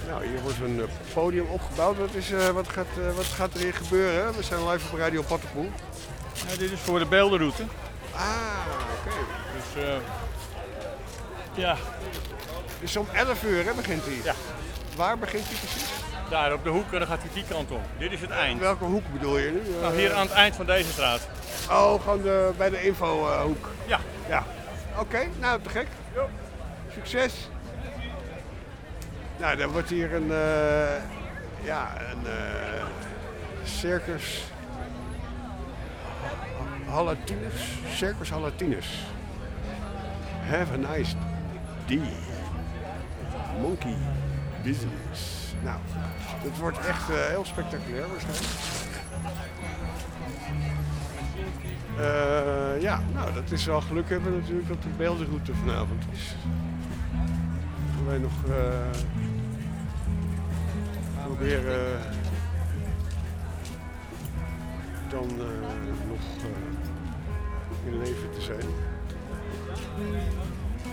Nou, hier wordt een podium opgebouwd. Wat gaat er hier gebeuren? We zijn live op Radio Pattenpoel. Ja, dit is voor de beeldenroute. Oké. Dus ja. Dus om 11 uur hè, begint hij? Ja. Waar begint hij precies? Daar op de hoek en dan gaat hij die kant om. Dit is het eind. Welke hoek bedoel je nu? Nou, hier aan het eind van deze straat. Oh, gewoon bij de infohoek. Ja. Ja. Oké, nou te gek. Jo. Succes. Nou, dan wordt hier een circus Halatinus. Circus Halatinus. Have a nice day. Monkey business. Nou, het wordt echt heel spectaculair waarschijnlijk. Nou, dat is wel geluk hebben natuurlijk dat de beeldenroute vanavond is. Dat wij nog proberen dan nog in leven te zijn.